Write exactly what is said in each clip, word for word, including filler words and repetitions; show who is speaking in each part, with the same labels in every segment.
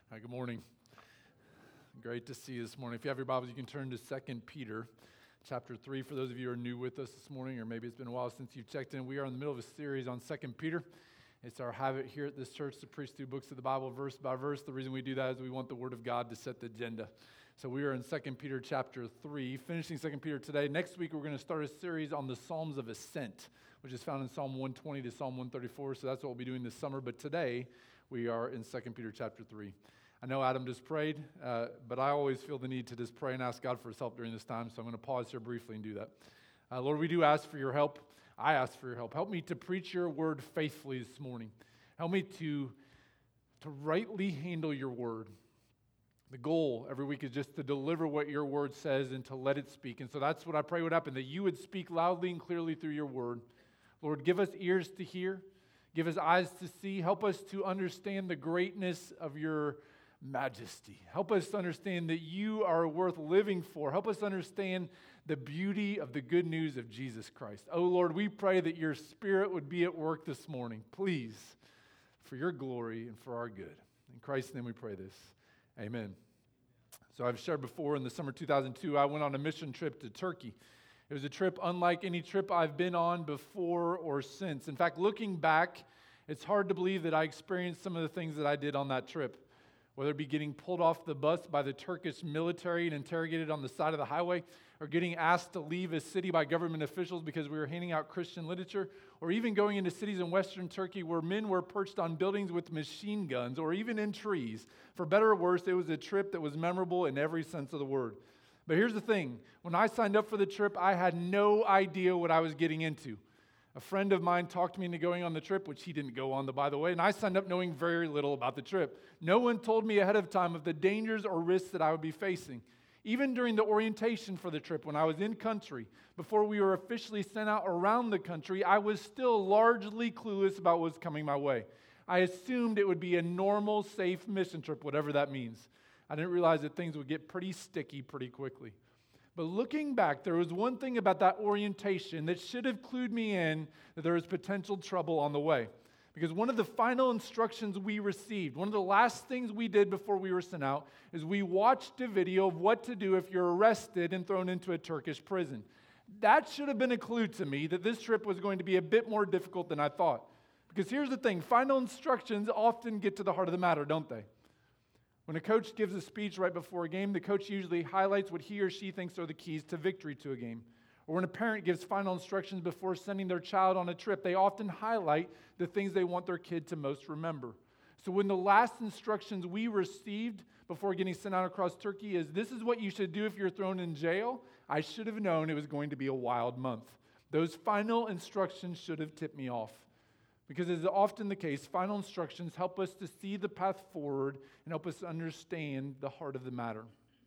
Speaker 1: Hi, good morning. Great to see you this morning. If you have your Bibles, you can turn to Second Peter chapter three. For those of you who are new with us this morning, or maybe it's been a while since you've checked in, we are in the middle of a series on Second Peter. It's our habit here at this church to preach through books of the Bible verse by verse. The reason we do that is we want the Word of God to set the agenda. So we are in Second Peter chapter three, finishing Second Peter today. Next week, we're going to start a series on the Psalms of Ascent, which is found in Psalm one twenty to Psalm one thirty-four. So that's what we'll be doing this summer. But today, we are in Second Peter chapter three. I know Adam just prayed, uh, but I always feel the need to just pray and ask God for his help during this time, so I'm going to pause here briefly and do that. Uh, Lord, we do ask for your help. I ask for your help. Help me to preach your word faithfully this morning. Help me to, to rightly handle your word. The goal every week is just to deliver what your word says and to let it speak. And so that's what I pray would happen, that you would speak loudly and clearly through your word. Lord, give us ears to hear. Give us eyes to see. Help us to understand the greatness of your majesty. Help us understand that you are worth living for. Help us understand the beauty of the good news of Jesus Christ. Oh Lord, we pray that your Spirit would be at work this morning. Please, for your glory and for our good. In Christ's name we pray this. Amen. So I've shared before, in the summer two thousand two, I went on a mission trip to Turkey. It was a trip unlike any trip I've been on before or since. In fact, looking back, it's hard to believe that I experienced some of the things that I did on that trip. Whether it be getting pulled off the bus by the Turkish military and interrogated on the side of the highway, or getting asked to leave a city by government officials because we were handing out Christian literature, or even going into cities in western Turkey where men were perched on buildings with machine guns, or even in trees. For better or worse, it was a trip that was memorable in every sense of the word. But here's the thing. When I signed up for the trip, I had no idea what I was getting into. A friend of mine talked me into going on the trip, which he didn't go on, the, by the way, and I signed up knowing very little about the trip. No one told me ahead of time of the dangers or risks that I would be facing. Even during the orientation for the trip, when I was in country, before we were officially sent out around the country, I was still largely clueless about what was coming my way. I assumed it would be a normal, safe mission trip, whatever that means. I didn't realize that things would get pretty sticky pretty quickly. But looking back, there was one thing about that orientation that should have clued me in that there was potential trouble on the way. Because one of the final instructions we received, one of the last things we did before we were sent out, is we watched a video of what to do if you're arrested and thrown into a Turkish prison. That should have been a clue to me that this trip was going to be a bit more difficult than I thought. Because here's the thing, final instructions often get to the heart of the matter, don't they? When a coach gives a speech right before a game, the coach usually highlights what he or she thinks are the keys to victory to a game. Or when a parent gives final instructions before sending their child on a trip, they often highlight the things they want their kid to most remember. So when the last instructions we received before getting sent out across Turkey is, this is what you should do if you're thrown in jail, I should have known it was going to be a wild month. Those final instructions should have tipped me off. Because as is often the case, final instructions help us to see the path forward and help us understand the heart of the matter.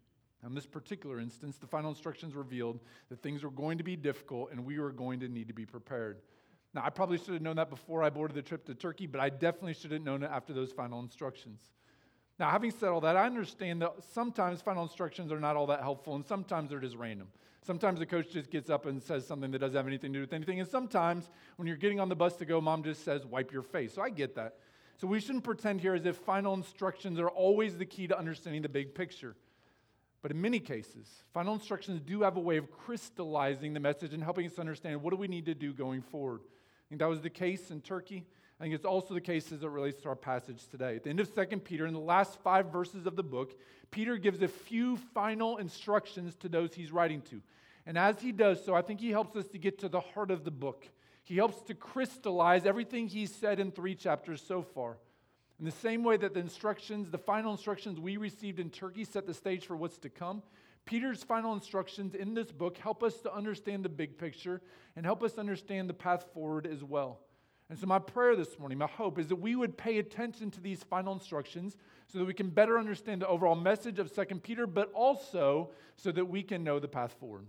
Speaker 1: In this particular instance, the final instructions revealed that things were going to be difficult and we were going to need to be prepared. Now, I probably should have known that before I boarded the trip to Turkey, but I definitely should have known it after those final instructions. Now, having said all that, I understand that sometimes final instructions are not all that helpful and sometimes they're just random. Sometimes the coach just gets up and says something that doesn't have anything to do with anything. And sometimes when you're getting on the bus to go, mom just says, wipe your face. So I get that. So we shouldn't pretend here as if final instructions are always the key to understanding the big picture. But in many cases, final instructions do have a way of crystallizing the message and helping us understand what do we need to do going forward. I think that was the case in Turkey. I think it's also the case as it relates to our passage today. At the end of Second Peter, in the last five verses of the book, Peter gives a few final instructions to those he's writing to. And as he does so, I think he helps us to get to the heart of the book. He helps to crystallize everything he's said in three chapters so far. In the same way that the instructions, the final instructions we received in Turkey set the stage for what's to come, Peter's final instructions in this book help us to understand the big picture and help us understand the path forward as well. And so my prayer this morning, my hope, is that we would pay attention to these final instructions so that we can better understand the overall message of Second Peter, but also so that we can know the path forward.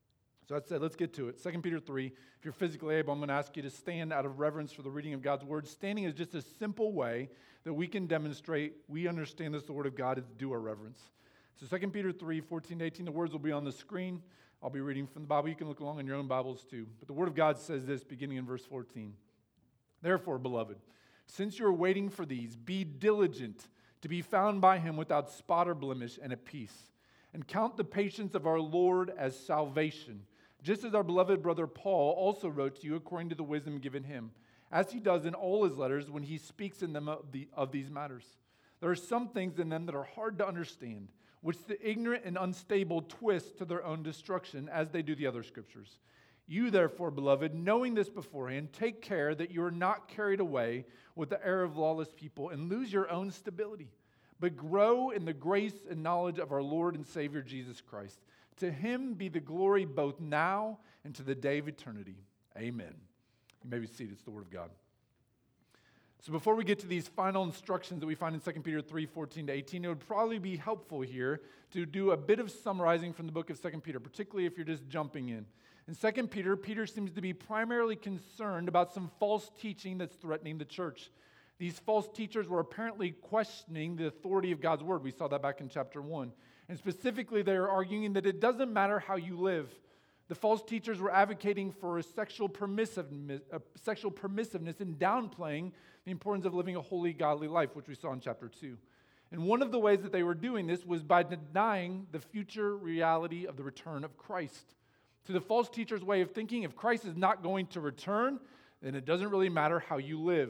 Speaker 1: So that said, let's get to it. Second Peter three, if you're physically able, I'm going to ask you to stand out of reverence for the reading of God's word. Standing is just a simple way that we can demonstrate we understand this, the word of God, is due our reverence. So Second Peter three, fourteen to eighteen, the words will be on the screen. I'll be reading from the Bible. You can look along in your own Bibles too. But the word of God says this, beginning in verse fourteen. Therefore, beloved, since you are waiting for these, be diligent to be found by him without spot or blemish and at peace. And count the patience of our Lord as salvation, just as our beloved brother Paul also wrote to you according to the wisdom given him, as he does in all his letters when he speaks in them of, the, of these matters. There are some things in them that are hard to understand, which the ignorant and unstable twist to their own destruction, as they do the other scriptures. You, therefore, beloved, knowing this beforehand, take care that you are not carried away with the error of lawless people and lose your own stability, but grow in the grace and knowledge of our Lord and Savior Jesus Christ. To him be the glory both now and to the day of eternity. Amen. You may be seated. It's the word of God. So before we get to these final instructions that we find in Second Peter three, fourteen to eighteen, it would probably be helpful here to do a bit of summarizing from the book of Second Peter, particularly if you're just jumping in. In Second Peter, Peter seems to be primarily concerned about some false teaching that's threatening the church. These false teachers were apparently questioning the authority of God's word. We saw that back in chapter one. And specifically, they are arguing that it doesn't matter how you live. The false teachers were advocating for a sexual permissiveness, a sexual permissiveness and downplaying the importance of living a holy, godly life, which we saw in chapter two. And one of the ways that they were doing this was by denying the future reality of the return of Christ. To the false teacher's way of thinking, if Christ is not going to return, then it doesn't really matter how you live.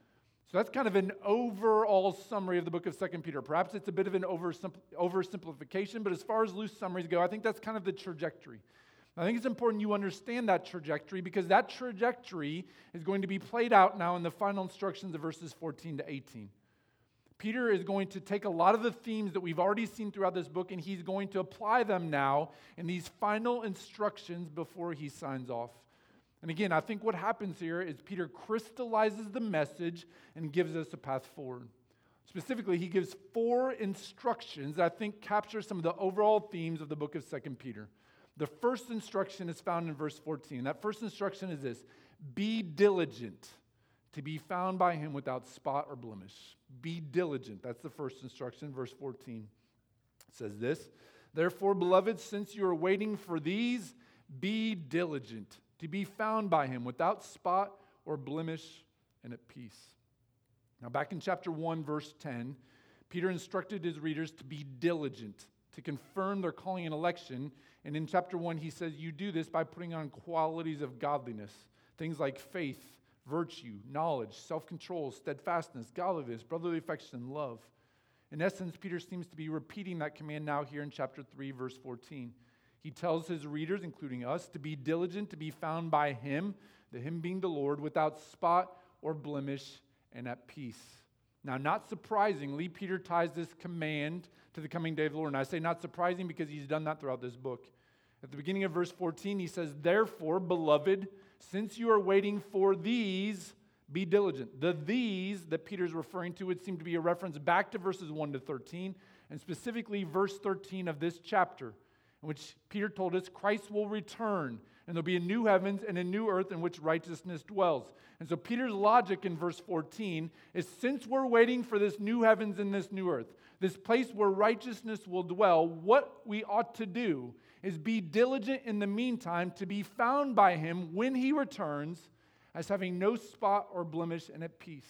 Speaker 1: So that's kind of an overall summary of the book of Second Peter. Perhaps it's a bit of an oversimplification, but as far as loose summaries go, I think that's kind of the trajectory. I think it's important you understand that trajectory because that trajectory is going to be played out now in the final instructions of verses fourteen to eighteen. Peter is going to take a lot of the themes that we've already seen throughout this book, and he's going to apply them now in these final instructions before he signs off. And again, I think what happens here is Peter crystallizes the message and gives us a path forward. Specifically, he gives four instructions that I think capture some of the overall themes of the book of Second Peter. The first instruction is found in verse fourteen. That first instruction is this: be diligent to be found by him without spot or blemish. Be diligent. That's the first instruction, verse fourteen. It says this: therefore, beloved, since you are waiting for these, be diligent to be found by him without spot or blemish and at peace. Now, back in chapter one, verse ten, Peter instructed his readers to be diligent, to confirm their calling and election. And in chapter one, he says you do this by putting on qualities of godliness, things like faith, virtue, knowledge, self-control, steadfastness, godliness, brotherly affection, love. In essence, Peter seems to be repeating that command now here in chapter three, verse fourteen. He tells his readers, including us, to be diligent, to be found by him, the him being the Lord, without spot or blemish and at peace. Now, not surprisingly, Peter ties this command to the coming day of the Lord. And I say not surprising because he's done that throughout this book. At the beginning of verse fourteen, he says, therefore, beloved, since you are waiting for these, be diligent. The these that Peter's referring to would seem to be a reference back to verses one to thirteen, and specifically verse thirteen of this chapter, in which Peter told us Christ will return, and there'll be a new heavens and a new earth in which righteousness dwells. And so Peter's logic in verse fourteen is, since we're waiting for this new heavens and this new earth, this place where righteousness will dwell, what we ought to do is be diligent in the meantime to be found by him when he returns as having no spot or blemish and at peace.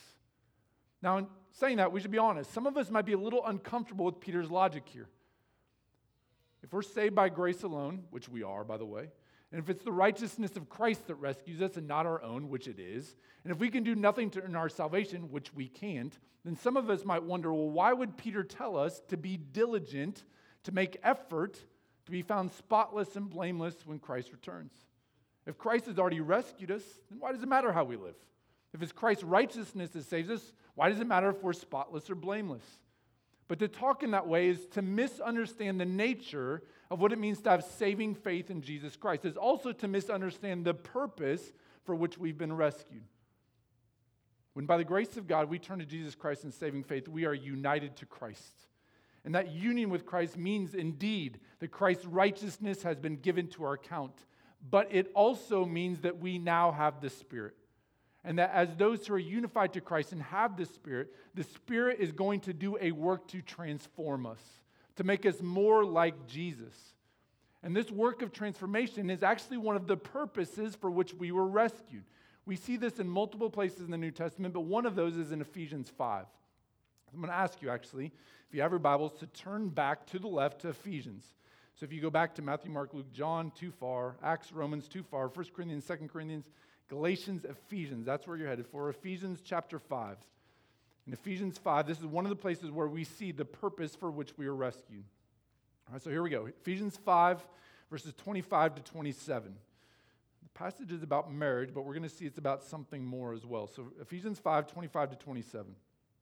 Speaker 1: Now, in saying that, we should be honest. Some of us might be a little uncomfortable with Peter's logic here. If we're saved by grace alone, which we are, by the way, and if it's the righteousness of Christ that rescues us and not our own, which it is, and if we can do nothing to earn our salvation, which we can't, then some of us might wonder, well, why would Peter tell us to be diligent, to make effort, to be found spotless and blameless when Christ returns? If Christ has already rescued us, then why does it matter how we live? If it's Christ's righteousness that saves us, why does it matter if we're spotless or blameless? But to talk in that way is to misunderstand the nature of what it means to have saving faith in Jesus Christ. It's also to misunderstand the purpose for which we've been rescued. When by the grace of God we turn to Jesus Christ in saving faith, we are united to Christ. And that union with Christ means indeed that Christ's righteousness has been given to our account. But it also means that we now have the Spirit. And that as those who are unified to Christ and have the Spirit, the Spirit is going to do a work to transform us, to make us more like Jesus. And this work of transformation is actually one of the purposes for which we were rescued. We see this in multiple places in the New Testament, but one of those is in Ephesians five. I'm going to ask you, actually, if you have your Bibles, to turn back to the left to Ephesians. So if you go back to Matthew, Mark, Luke, John, too far. Acts, Romans, too far. First Corinthians, Second Corinthians, Galatians, Ephesians. That's where you're headed for. Ephesians chapter five. In Ephesians five, this is one of the places where we see the purpose for which we are rescued. All right, so here we go. Ephesians five, verses twenty-five to twenty-seven. The passage is about marriage, but we're going to see it's about something more as well. So Ephesians five, twenty-five to twenty-seven.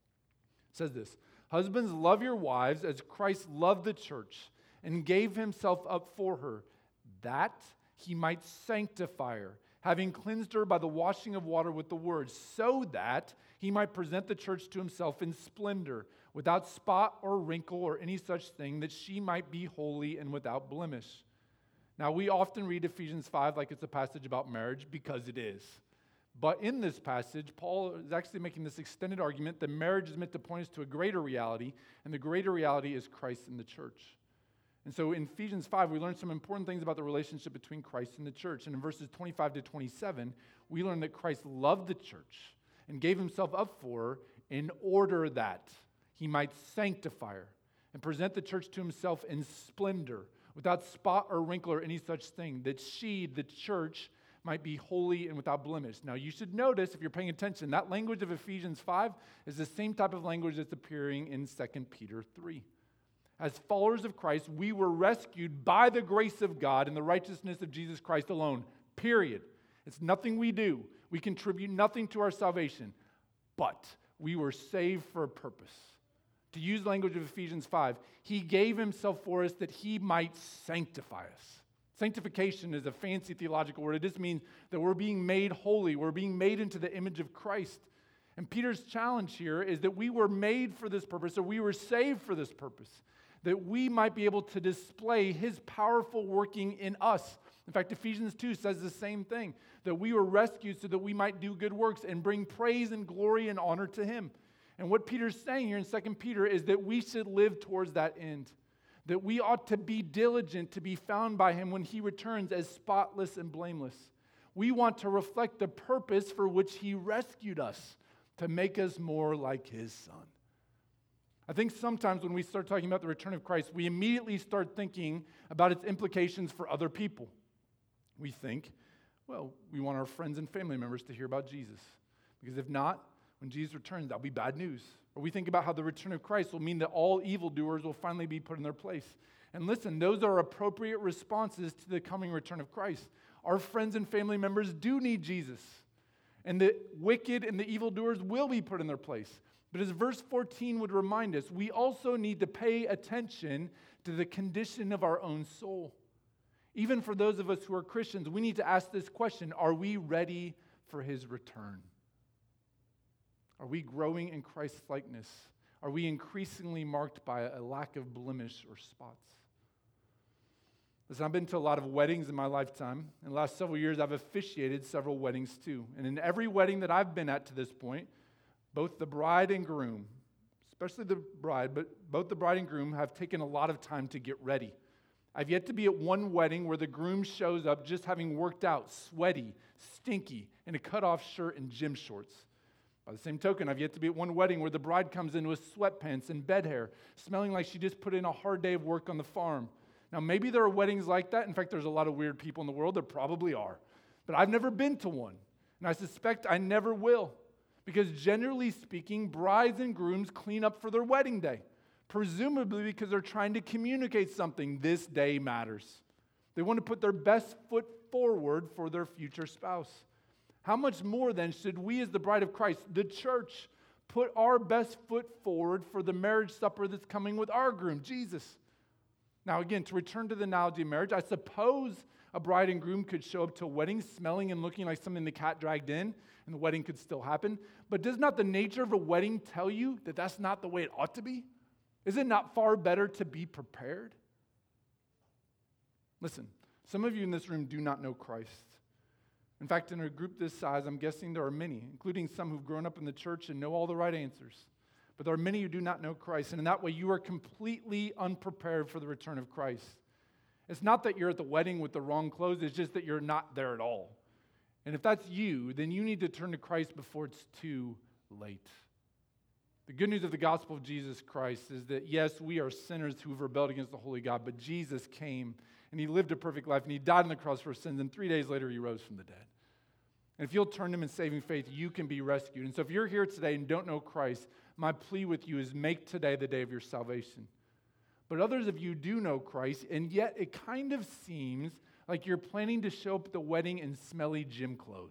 Speaker 1: It says this: Husbands, love your wives as Christ loved the church and gave himself up for her, that he might sanctify her, having cleansed her by the washing of water with the word, so that he might present the church to himself in splendor, without spot or wrinkle or any such thing, that she might be holy and without blemish. Now, we often read Ephesians five like it's a passage about marriage, because it is. But in this passage, Paul is actually making this extended argument that marriage is meant to point us to a greater reality, and the greater reality is Christ and the church. And so in Ephesians five, we learn some important things about the relationship between Christ and the church. And in verses twenty-five to twenty-seven, we learn that Christ loved the church and gave himself up for her in order that he might sanctify her and present the church to himself in splendor, without spot or wrinkle or any such thing, that she, the church, might be holy and without blemish. Now, you should notice, if you're paying attention, that language of Ephesians five is the same type of language that's appearing in Second Peter three. As followers of Christ, we were rescued by the grace of God and the righteousness of Jesus Christ alone, period. It's nothing we do. We contribute nothing to our salvation, but we were saved for a purpose. To use the language of Ephesians five, he gave himself for us that he might sanctify us. Sanctification is a fancy theological word. It just means that we're being made holy. We're being made into the image of Christ. And Peter's challenge here is that we were made for this purpose, or we were saved for this purpose, that we might be able to display his powerful working in us. In fact, Ephesians two says the same thing, that we were rescued so that we might do good works and bring praise and glory and honor to him. And what Peter's saying here in Second Peter is that we should live towards that end, that we ought to be diligent to be found by him when he returns as spotless and blameless. We want to reflect the purpose for which he rescued us, to make us more like his son. I think sometimes when we start talking about the return of Christ, we immediately start thinking about its implications for other people. We think, well, we want our friends and family members to hear about Jesus, because if not, when Jesus returns, that'll be bad news. Or we think about how the return of Christ will mean that all evildoers will finally be put in their place. And listen, those are appropriate responses to the coming return of Christ. Our friends and family members do need Jesus, and the wicked and the evildoers will be put in their place. But as verse fourteen would remind us, we also need to pay attention to the condition of our own soul. Even for those of us who are Christians, we need to ask this question: are we ready for his return? Are we growing in Christ's likeness? Are we increasingly marked by a lack of blemish or spots? Listen, I've been to a lot of weddings in my lifetime. In the last several years, I've officiated several weddings too. And in every wedding that I've been at to this point, both the bride and groom, especially the bride, but both the bride and groom have taken a lot of time to get ready. I've yet to be at one wedding where the groom shows up just having worked out, sweaty, stinky, in a cut-off shirt and gym shorts. By the same token, I've yet to be at one wedding where the bride comes in with sweatpants and bed hair, smelling like she just put in a hard day of work on the farm. Now, maybe there are weddings like that. In fact, there's a lot of weird people in the world. There probably are. But I've never been to one, and I suspect I never will. Because generally speaking, brides and grooms clean up for their wedding day, presumably because they're trying to communicate something. This day matters. They want to put their best foot forward for their future spouse. How much more then should we as the bride of Christ, the church, put our best foot forward for the marriage supper that's coming with our groom, Jesus? Now again, to return to the analogy of marriage, I suppose a bride and groom could show up to a wedding smelling and looking like something the cat dragged in, and the wedding could still happen. But does not the nature of a wedding tell you that that's not the way it ought to be? Is it not far better to be prepared? Listen, some of you in this room do not know Christ. In fact, in a group this size, I'm guessing there are many, including some who've grown up in the church and know all the right answers. But there are many who do not know Christ, and in that way, you are completely unprepared for the return of Christ. It's not that you're at the wedding with the wrong clothes, it's just that you're not there at all. And if that's you, then you need to turn to Christ before it's too late. The good news of the gospel of Jesus Christ is that, yes, we are sinners who have rebelled against the holy God, but Jesus came and he lived a perfect life and he died on the cross for our sins, and three days later he rose from the dead. And if you'll turn to him in saving faith, you can be rescued. And so if you're here today and don't know Christ, my plea with you is make today the day of your salvation. But others of you do know Christ, and yet it kind of seems like you're planning to show up at the wedding in smelly gym clothes.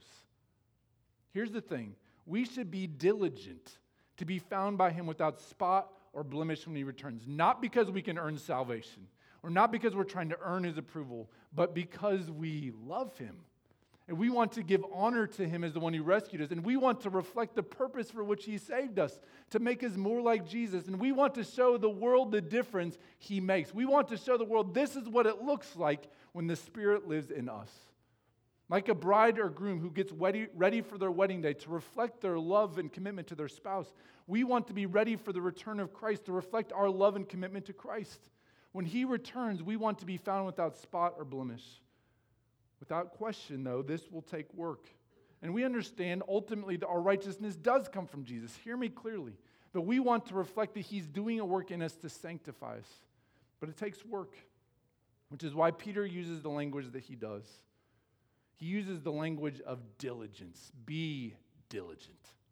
Speaker 1: Here's the thing. We should be diligent to be found by him without spot or blemish when he returns. Not because we can earn salvation, or not because we're trying to earn his approval, but because we love him. And we want to give honor to him as the one who rescued us. And we want to reflect the purpose for which he saved us, to make us more like Jesus. And we want to show the world the difference he makes. We want to show the world this is what it looks like when the Spirit lives in us. Like a bride or groom who gets ready, ready for their wedding day to reflect their love and commitment to their spouse. We want to be ready for the return of Christ to reflect our love and commitment to Christ. When he returns, we want to be found without spot or blemish. Without question, though, this will take work. And we understand ultimately that our righteousness does come from Jesus. Hear me clearly. But we want to reflect that he's doing a work in us to sanctify us. But it takes work, which is why Peter uses the language that he does. He uses the language of diligence. Be diligent.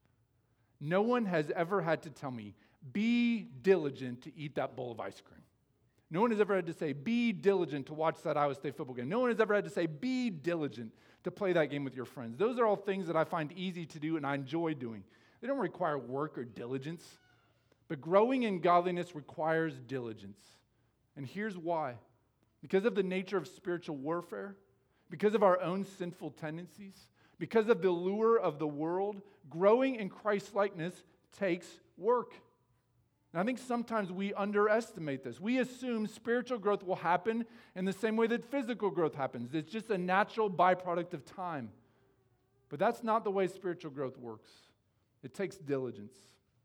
Speaker 1: No one has ever had to tell me, be diligent to eat that bowl of ice cream. No one has ever had to say, be diligent to watch that Iowa State football game. No one has ever had to say, be diligent to play that game with your friends. Those are all things that I find easy to do and I enjoy doing. They don't require work or diligence. But growing in godliness requires diligence. And here's why. Because of the nature of spiritual warfare, because of our own sinful tendencies, because of the lure of the world, growing in Christ-likeness takes work. And I think sometimes we underestimate this. We assume spiritual growth will happen in the same way that physical growth happens. It's just a natural byproduct of time. But that's not the way spiritual growth works. It takes diligence.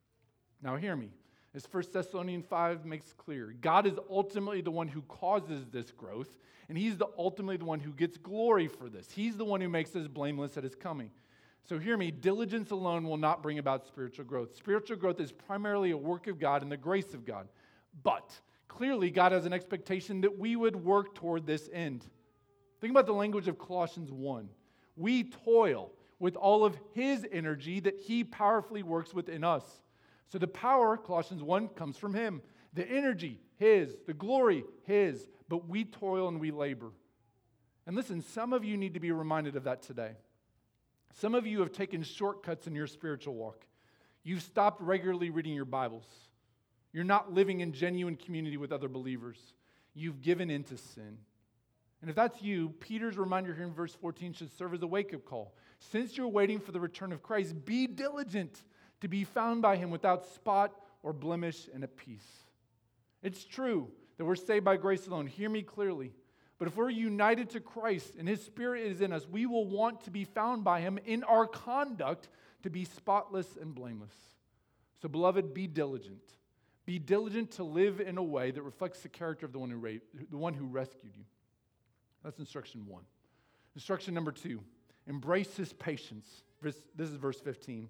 Speaker 1: Now hear me. As First Thessalonians five makes clear, God is ultimately the one who causes this growth, and he's the ultimately the one who gets glory for this. He's the one who makes us blameless at his coming. So hear me, diligence alone will not bring about spiritual growth. Spiritual growth is primarily a work of God and the grace of God. But clearly God has an expectation that we would work toward this end. Think about the language of Colossians one. We toil with all of his energy that he powerfully works within us. So the power, Colossians one, comes from him. The energy, his. The glory, his. But we toil and we labor. And listen, some of you need to be reminded of that today. Some of you have taken shortcuts in your spiritual walk. You've stopped regularly reading your Bibles. You're not living in genuine community with other believers. You've given into sin. And if that's you, Peter's reminder here in verse fourteen should serve as a wake-up call. Since you're waiting for the return of Christ, be diligent to be found by him without spot or blemish and at peace. It's true that we're saved by grace alone. Hear me clearly. But if we're united to Christ and his Spirit is in us, we will want to be found by him in our conduct to be spotless and blameless. So, beloved, be diligent. Be diligent to live in a way that reflects the character of the one who, ra- the one who rescued you. That's instruction one. Instruction number two, embrace his patience. This is verse fifteen.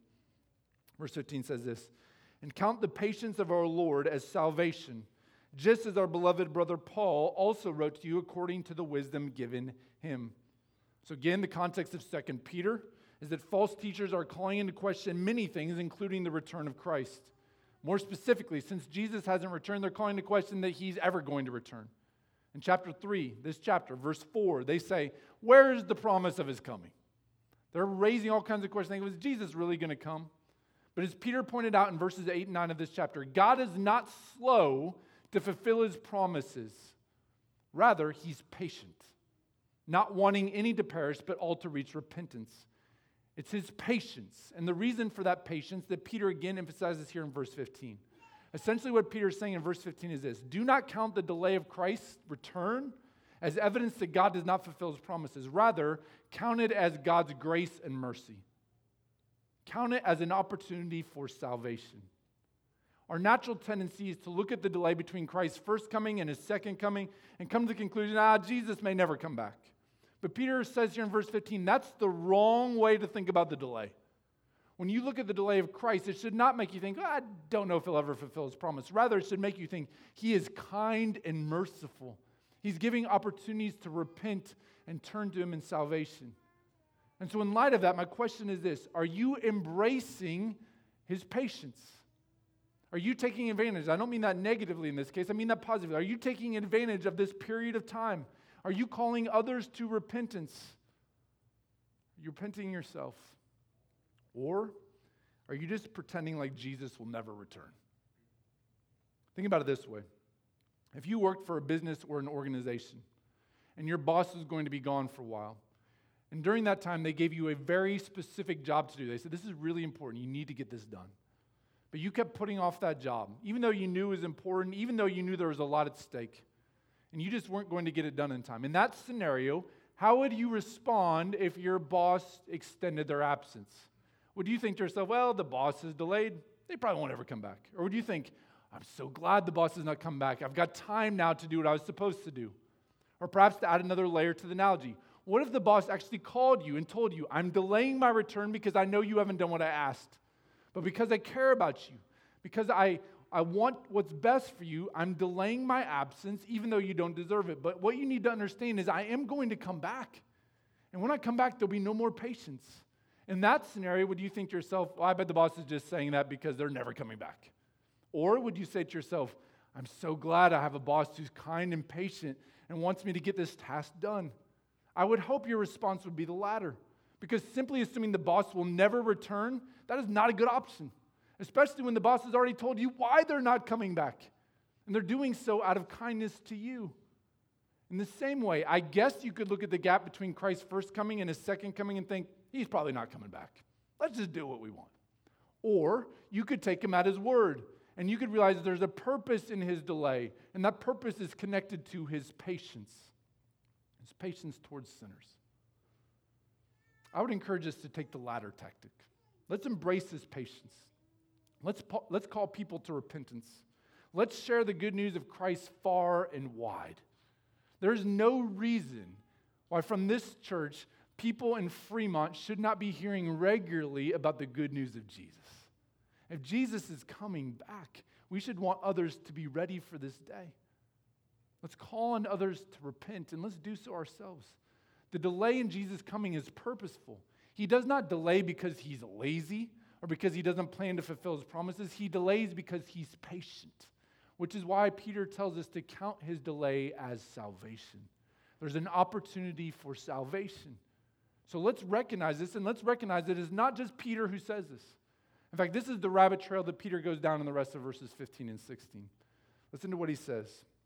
Speaker 1: Verse fifteen says this, and count the patience of our Lord as salvation, just as our beloved brother Paul also wrote to you according to the wisdom given him. So again, the context of Second Peter is that false teachers are calling into question many things, including the return of Christ. More specifically, since Jesus hasn't returned, they're calling into question that he's ever going to return. In chapter three, this chapter, verse four, they say, where is the promise of his coming? They're raising all kinds of questions. Thinking, was Jesus really going to come? But as Peter pointed out in verses eight and nine of this chapter, God is not slow to fulfill his promises. Rather, he's patient, not wanting any to perish, but all to reach repentance. It's his patience. And the reason for that patience that Peter again emphasizes here in verse fifteen. Essentially what Peter is saying in verse fifteen is this: do not count the delay of Christ's return as evidence that God does not fulfill his promises. Rather, count it as God's grace and mercy. Count it as an opportunity for salvation. Our natural tendency is to look at the delay between Christ's first coming and his second coming and come to the conclusion, ah, Jesus may never come back. But Peter says here in verse fifteen, that's the wrong way to think about the delay. When you look at the delay of Christ, it should not make you think, oh, I don't know if he'll ever fulfill his promise. Rather, it should make you think he is kind and merciful. He's giving opportunities to repent and turn to him in salvation. And so in light of that, my question is this: are you embracing his patience? Are you taking advantage? I don't mean that negatively in this case. I mean that positively. Are you taking advantage of this period of time? Are you calling others to repentance? Are you repenting yourself? Or are you just pretending like Jesus will never return? Think about it this way. If you worked for a business or an organization and your boss was going to be gone for a while, and during that time they gave you a very specific job to do. They said, this is really important. You need to get this done. But you kept putting off that job, even though you knew it was important, even though you knew there was a lot at stake, and you just weren't going to get it done in time. In that scenario, how would you respond if your boss extended their absence? Would you think to yourself, well, the boss is delayed, they probably won't ever come back? Or would you think, I'm so glad the boss has not come back. I've got time now to do what I was supposed to do. Or perhaps to add another layer to the analogy, what if the boss actually called you and told you, I'm delaying my return because I know you haven't done what I asked, but because I care about you, because I, I want what's best for you, I'm delaying my absence even though you don't deserve it. But what you need to understand is I am going to come back. And when I come back, there'll be no more patience. In that scenario, would you think to yourself, well, I bet the boss is just saying that because they're never coming back? Or would you say to yourself, I'm so glad I have a boss who's kind and patient and wants me to get this task done? I would hope your response would be the latter, because simply assuming the boss will never return, that is not a good option, especially when the boss has already told you why they're not coming back, and they're doing so out of kindness to you. In the same way, I guess you could look at the gap between Christ's first coming and his second coming and think, he's probably not coming back. Let's just do what we want. Or you could take him at his word, and you could realize there's a purpose in his delay, and that purpose is connected to his patience, his patience towards sinners. I would encourage us to take the latter tactic. Let's embrace his patience. Let's, let's call people to repentance. Let's share the good news of Christ far and wide. There's no reason why from this church, people in Fremont should not be hearing regularly about the good news of Jesus. If Jesus is coming back, we should want others to be ready for this day. Let's call on others to repent, and let's do so ourselves. The delay in Jesus' coming is purposeful. He does not delay because he's lazy or because he doesn't plan to fulfill his promises. He delays because he's patient, which is why Peter tells us to count his delay as salvation. There's an opportunity for salvation. So let's recognize this, and let's recognize that it's not just Peter who says this. In fact, this is the rabbit trail that Peter goes down in the rest of verses fifteen and sixteen. Listen to what he says.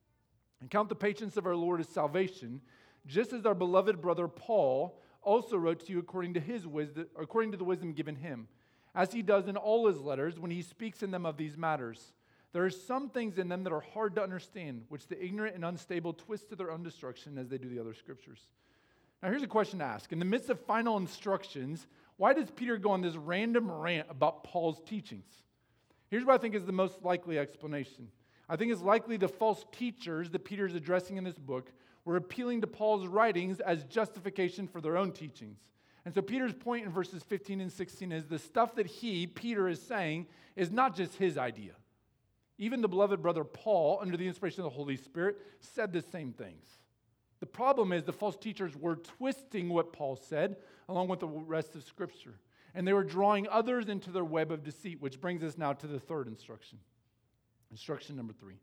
Speaker 1: And count the patience of our Lord as salvation, just as our beloved brother Paul also wrote to you according to his wisdom, according to the wisdom given him, as he does in all his letters when he speaks in them of these matters. There are some things in them that are hard to understand, which the ignorant and unstable twist to their own destruction as they do the other scriptures. Now here's a question to ask. In the midst of final instructions, why does Peter go on this random rant about Paul's teachings? Here's what I think is the most likely explanation. I think it's likely the false teachers that Peter is addressing in this book were appealing to Paul's writings as justification for their own teachings. And so Peter's point in verses fifteen and sixteen is the stuff that he, Peter, is saying is not just his idea. Even the beloved brother Paul, under the inspiration of the Holy Spirit, said the same things. The problem is the false teachers were twisting what Paul said along with the rest of Scripture. And they were drawing others into their web of deceit, which brings us now to the third instruction. Instruction number three.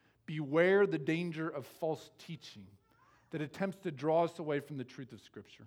Speaker 1: Beware the danger of false teaching that attempts to draw us away from the truth of Scripture.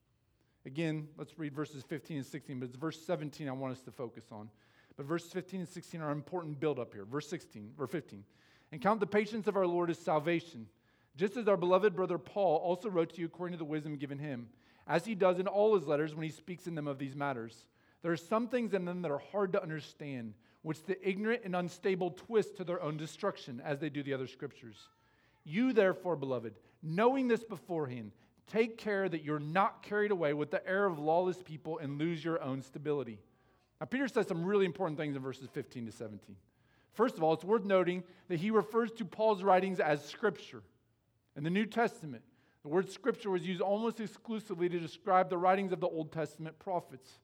Speaker 1: Again, let's read verses fifteen and sixteen, but it's verse seventeen I want us to focus on. But verse fifteen and sixteen are an important build-up here. Verse sixteen, or fifteen. And count the patience of our Lord as salvation, just as our beloved brother Paul also wrote to you according to the wisdom given him, as he does in all his letters when he speaks in them of these matters. There are some things in them that are hard to understand, which the ignorant and unstable twist to their own destruction, as they do the other scriptures. You therefore, beloved, knowing this beforehand, take care that you're not carried away with the error of lawless people and lose your own stability. Now, Peter says some really important things in verses fifteen to seventeen. First of all, it's worth noting that he refers to Paul's writings as Scripture. In the New Testament, the word Scripture was used almost exclusively to describe the writings of the Old Testament prophets.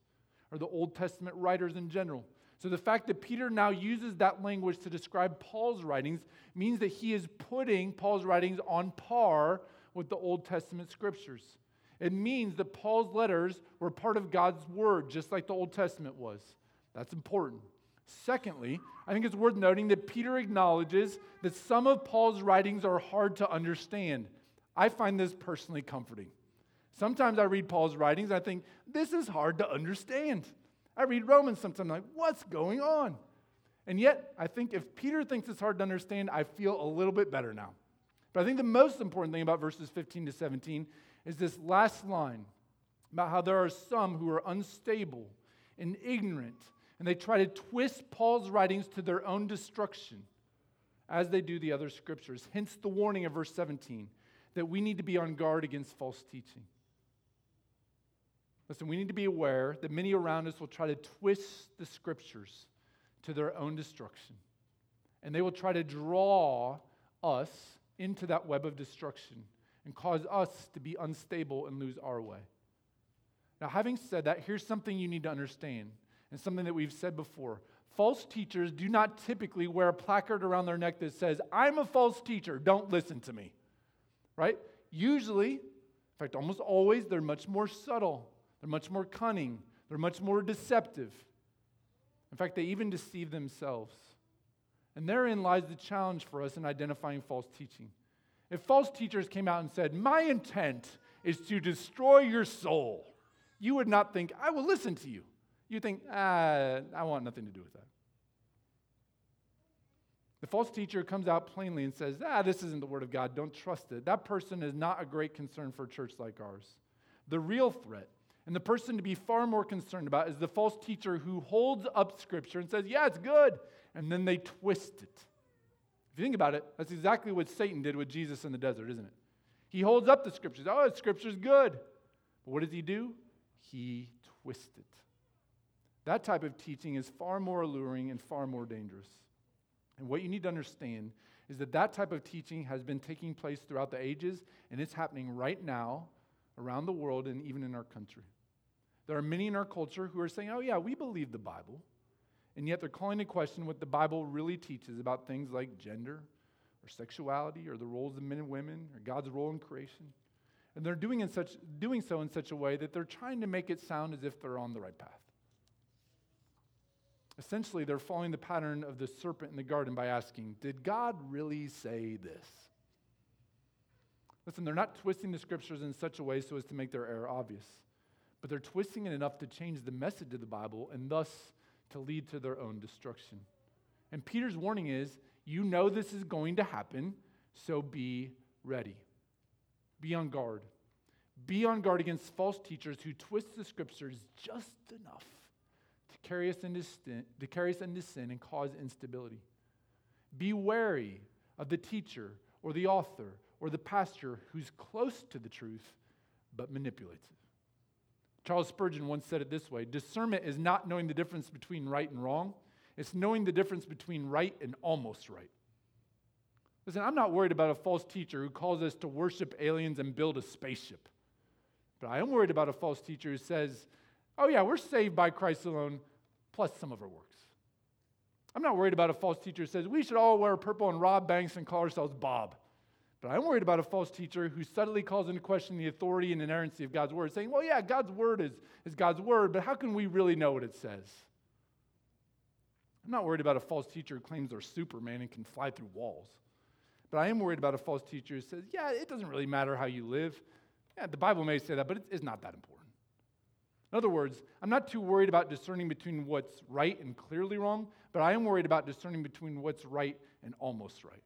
Speaker 1: or the Old Testament writers in general. So the fact that Peter now uses that language to describe Paul's writings means that he is putting Paul's writings on par with the Old Testament scriptures. It means that Paul's letters were part of God's word, just like the Old Testament was. That's important. Secondly, I think it's worth noting that Peter acknowledges that some of Paul's writings are hard to understand. I find this personally comforting. Sometimes I read Paul's writings and I think, this is hard to understand. I read Romans sometimes, I'm like, what's going on? And yet, I think if Peter thinks it's hard to understand, I feel a little bit better now. But I think the most important thing about verses fifteen to seventeen is this last line about how there are some who are unstable and ignorant, and they try to twist Paul's writings to their own destruction as they do the other scriptures. Hence the warning of verse seventeen that we need to be on guard against false teaching. Listen, we need to be aware that many around us will try to twist the scriptures to their own destruction. And they will try to draw us into that web of destruction and cause us to be unstable and lose our way. Now, having said that, here's something you need to understand, and something that we've said before. False teachers do not typically wear a placard around their neck that says, I'm a false teacher, don't listen to me. Right? Usually, in fact, almost always, they're much more subtle. They're much more cunning. They're much more deceptive. In fact, they even deceive themselves. And therein lies the challenge for us in identifying false teaching. If false teachers came out and said, my intent is to destroy your soul, you would not think, I will listen to you. You think, ah, I want nothing to do with that. The false teacher comes out plainly and says, ah, this isn't the word of God, don't trust it. That person is not a great concern for a church like ours. The real threat, and the person to be far more concerned about, is the false teacher who holds up Scripture and says, yeah, it's good, and then they twist it. If you think about it, that's exactly what Satan did with Jesus in the desert, isn't it? He holds up the Scriptures. Oh, the Scripture's good. But what does he do? He twists it. That type of teaching is far more alluring and far more dangerous. And what you need to understand is that that type of teaching has been taking place throughout the ages, and it's happening right now around the world and even in our country. There are many in our culture who are saying, oh yeah, we believe the Bible, and yet they're calling into question what the Bible really teaches about things like gender or sexuality or the roles of men and women or God's role in creation. And they're doing, in such, doing so in such a way that they're trying to make it sound as if they're on the right path. Essentially, they're following the pattern of the serpent in the garden by asking, did God really say this? Listen, they're not twisting the scriptures in such a way so as to make their error obvious, but they're twisting it enough to change the message of the Bible and thus to lead to their own destruction. And Peter's warning is, you know this is going to happen, so be ready. Be on guard. Be on guard against false teachers who twist the scriptures just enough to carry us into sin, to carry us into sin and cause instability. Be wary of the teacher or the author or the pastor who's close to the truth but manipulates it. Charles Spurgeon once said it this way: discernment is not knowing the difference between right and wrong. It's knowing the difference between right and almost right. Listen, I'm not worried about a false teacher who calls us to worship aliens and build a spaceship. But I am worried about a false teacher who says, oh yeah, we're saved by Christ alone, plus some of our works. I'm not worried about a false teacher who says, we should all wear purple and rob banks and call ourselves Bob. But I'm worried about a false teacher who subtly calls into question the authority and inerrancy of God's word, saying, well, yeah, God's word is, is God's word, but how can we really know what it says? I'm not worried about a false teacher who claims they're Superman and can fly through walls. But I am worried about a false teacher who says, yeah, it doesn't really matter how you live. Yeah, the Bible may say that, but it's not that important. In other words, I'm not too worried about discerning between what's right and clearly wrong, but I am worried about discerning between what's right and almost right.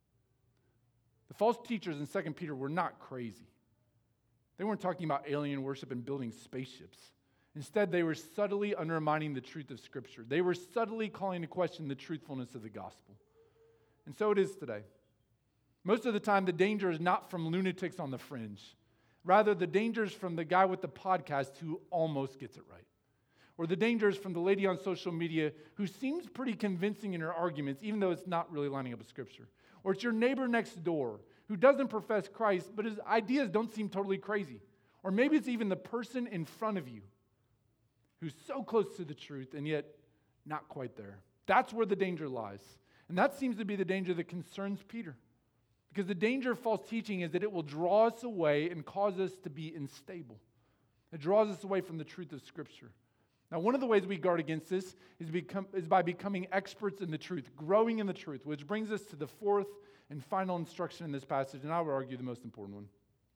Speaker 1: The false teachers in Second Peter were not crazy. They weren't talking about alien worship and building spaceships. Instead, they were subtly undermining the truth of Scripture. They were subtly calling into question the truthfulness of the gospel. And so it is today. Most of the time, the danger is not from lunatics on the fringe. Rather, the danger is from the guy with the podcast who almost gets it right. Or the danger is from the lady on social media who seems pretty convincing in her arguments, even though it's not really lining up with Scripture. Or it's your neighbor next door who doesn't profess Christ, but his ideas don't seem totally crazy. Or maybe it's even the person in front of you. who's so close to the truth and yet not quite there. That's where the danger lies. And that seems to be the danger that concerns Peter. Because the danger of false teaching is that it will draw us away and cause us to be unstable. It draws us away from the truth of Scripture. Now, one of the ways we guard against this is, become, is by becoming experts in the truth, growing in the truth, which brings us to the fourth and final instruction in this passage, and I would argue the most important one.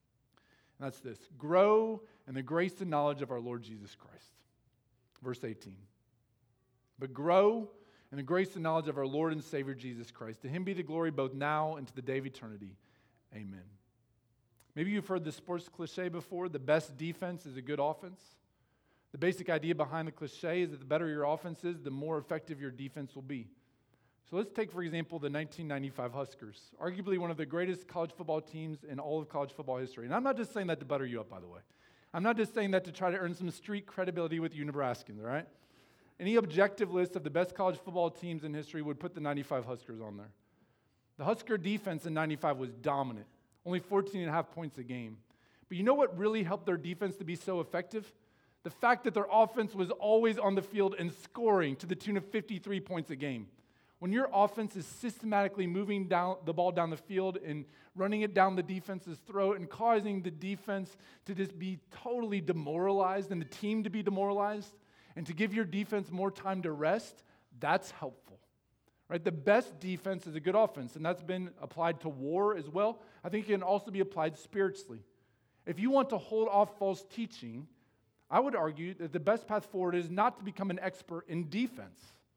Speaker 1: And that's this: grow in the grace and knowledge of our Lord Jesus Christ. Verse eighteen. But grow in the grace and knowledge of our Lord and Savior Jesus Christ. To him be the glory both now and to the day of eternity. Amen. Maybe you've heard the sports cliche before: the best defense is a good offense. The basic idea behind the cliche is that the better your offense is, the more effective your defense will be. So let's take, for example, the nineteen ninety-five Huskers, arguably one of the greatest college football teams in all of college football history. And I'm not just saying that to butter you up, by the way. I'm not just saying that to try to earn some street credibility with you Nebraskans, all right? Any objective list of the best college football teams in history would put the ninety-five Huskers on there. The Husker defense in ninety-five was dominant, only fourteen and a half points a game. But you know what really helped their defense to be so effective? The fact that their offense was always on the field and scoring to the tune of fifty-three points a game. When your offense is systematically moving down the ball down the field and running it down the defense's throat and causing the defense to just be totally demoralized and the team to be demoralized and to give your defense more time to rest, that's helpful. Right? The best defense is a good offense, and that's been applied to war as well. I think it can also be applied spiritually. If you want to hold off false teaching, I would argue that the best path forward is not to become an expert in defense,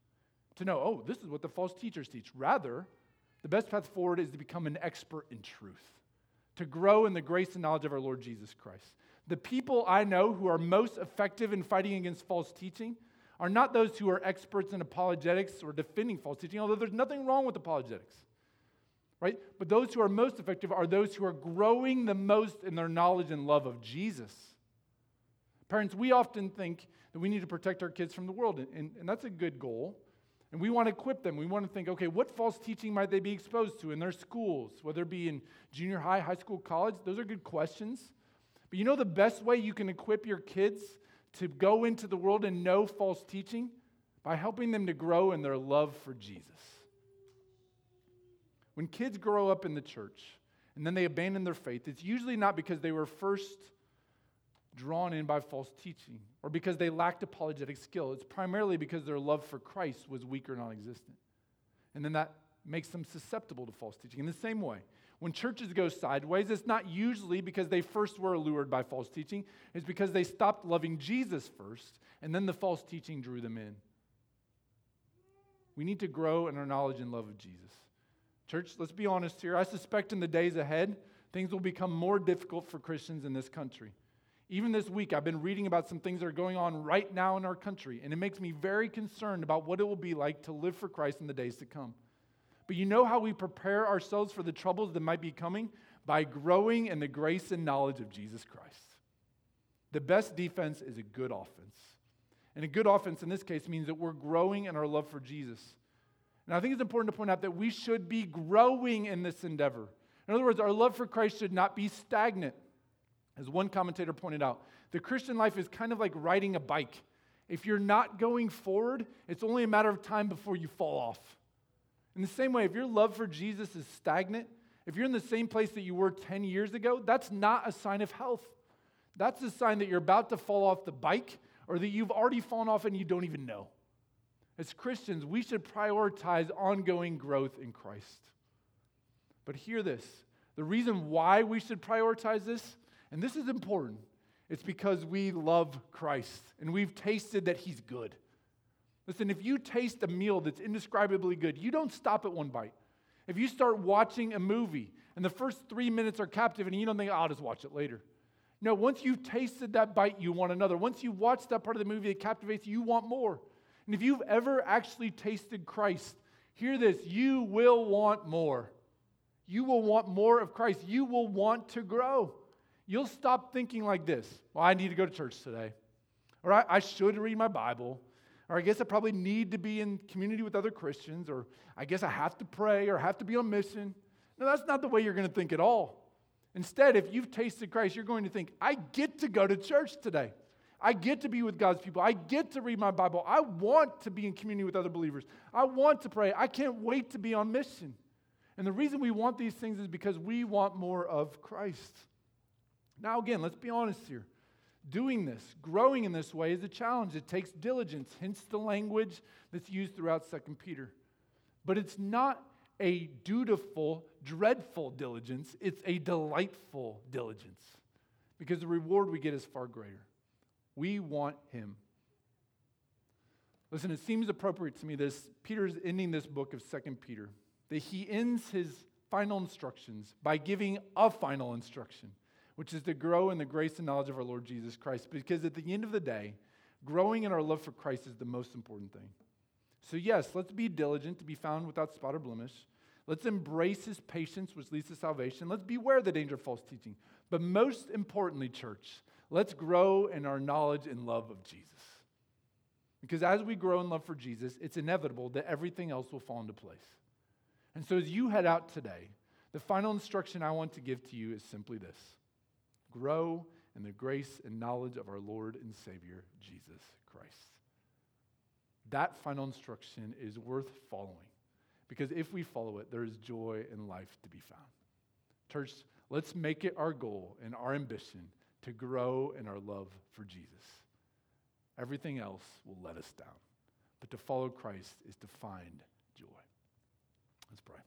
Speaker 1: to know, oh, this is what the false teachers teach. Rather, the best path forward is to become an expert in truth, to grow in the grace and knowledge of our Lord Jesus Christ. The people I know who are most effective in fighting against false teaching are not those who are experts in apologetics or defending false teaching, although there's nothing wrong with apologetics, right? But those who are most effective are those who are growing the most in their knowledge and love of Jesus. Parents, we often think that we need to protect our kids from the world, and, and that's a good goal. And we want to equip them. We want to think, okay, what false teaching might they be exposed to in their schools, whether it be in junior high, high school, college? Those are good questions. But you know the best way you can equip your kids to go into the world and know false teaching? By helping them to grow in their love for Jesus. When kids grow up in the church and then they abandon their faith, it's usually not because they were first drawn in by false teaching or because they lacked apologetic skill. It's primarily because their love for Christ was weak or non-existent. And then that makes them susceptible to false teaching. In the same way, when churches go sideways, it's not usually because they first were allured by false teaching. It's because they stopped loving Jesus first, and then the false teaching drew them in. We need to grow in our knowledge and love of Jesus. Church, let's be honest here. I suspect in the days ahead, things will become more difficult for Christians in this country. Even this week, I've been reading about some things that are going on right now in our country, and it makes me very concerned about what it will be like to live for Christ in the days to come. But you know how we prepare ourselves for the troubles that might be coming? By growing in the grace and knowledge of Jesus Christ. The best defense is a good offense. And a good offense in this case means that we're growing in our love for Jesus. And I think it's important to point out that we should be growing in this endeavor. In other words, our love for Christ should not be stagnant. As one commentator pointed out, the Christian life is kind of like riding a bike. If you're not going forward, it's only a matter of time before you fall off. In the same way, if your love for Jesus is stagnant, if you're in the same place that you were ten years ago, that's not a sign of health. That's a sign that you're about to fall off the bike or that you've already fallen off and you don't even know. As Christians, we should prioritize ongoing growth in Christ. But hear this. The reason why we should prioritize this, and this is important, it's because we love Christ and we've tasted that He's good. Listen, if you taste a meal that's indescribably good, you don't stop at one bite. If you start watching a movie and the first three minutes are captivating, you don't think, oh, I'll just watch it later. No, once you've tasted that bite, you want another. Once you've watched that part of the movie that captivates you, you want more. And if you've ever actually tasted Christ, hear this, you will want more. You will want more of Christ. You will want to grow. You'll stop thinking like this, well, I need to go to church today. Or I, I should read my Bible. Or I guess I probably need to be in community with other Christians. Or I guess I have to pray or have to be on mission. No, that's not the way you're going to think at all. Instead, if you've tasted Christ, you're going to think, I get to go to church today. I get to be with God's people. I get to read my Bible. I want to be in community with other believers. I want to pray. I can't wait to be on mission. And the reason we want these things is because we want more of Christ. Now again, let's be honest here. Doing this, growing in this way is a challenge. It takes diligence, hence the language that's used throughout Second Peter. But it's not a dutiful, dreadful diligence. It's a delightful diligence because the reward we get is far greater. We want him. Listen, it seems appropriate to me that Peter's ending this book of Second Peter, that he ends his final instructions by giving a final instruction, which is to grow in the grace and knowledge of our Lord Jesus Christ. Because at the end of the day, growing in our love for Christ is the most important thing. So yes, let's be diligent to be found without spot or blemish. Let's embrace his patience, which leads to salvation. Let's beware the danger of false teaching. But most importantly, church, let's grow in our knowledge and love of Jesus. Because as we grow in love for Jesus, it's inevitable that everything else will fall into place. And so as you head out today, the final instruction I want to give to you is simply this. Grow in the grace and knowledge of our Lord and Savior, Jesus Christ. That final instruction is worth following because if we follow it, there is joy and life to be found. Church, let's make it our goal and our ambition to grow in our love for Jesus. Everything else will let us down, but to follow Christ is to find joy. Let's pray.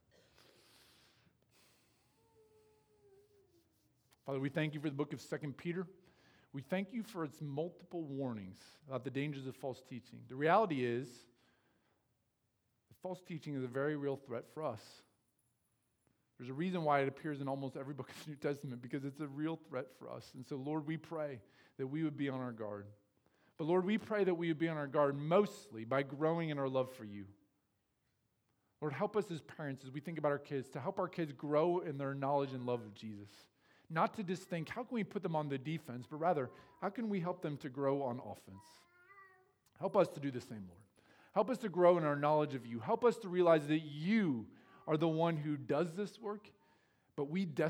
Speaker 1: Father, we thank you for the book of Second Peter. We thank you for its multiple warnings about the dangers of false teaching. The reality is, false teaching is a very real threat for us. There's a reason why it appears in almost every book of the New Testament, because it's a real threat for us. And so, Lord, we pray that we would be on our guard. But Lord, we pray that we would be on our guard mostly by growing in our love for you. Lord, help us as parents, as we think about our kids, to help our kids grow in their knowledge and love of Jesus. Not to just think, how can we put them on the defense, but rather, how can we help them to grow on offense? Help us to do the same, Lord. Help us to grow in our knowledge of you. Help us to realize that you are the one who does this work, but we desperately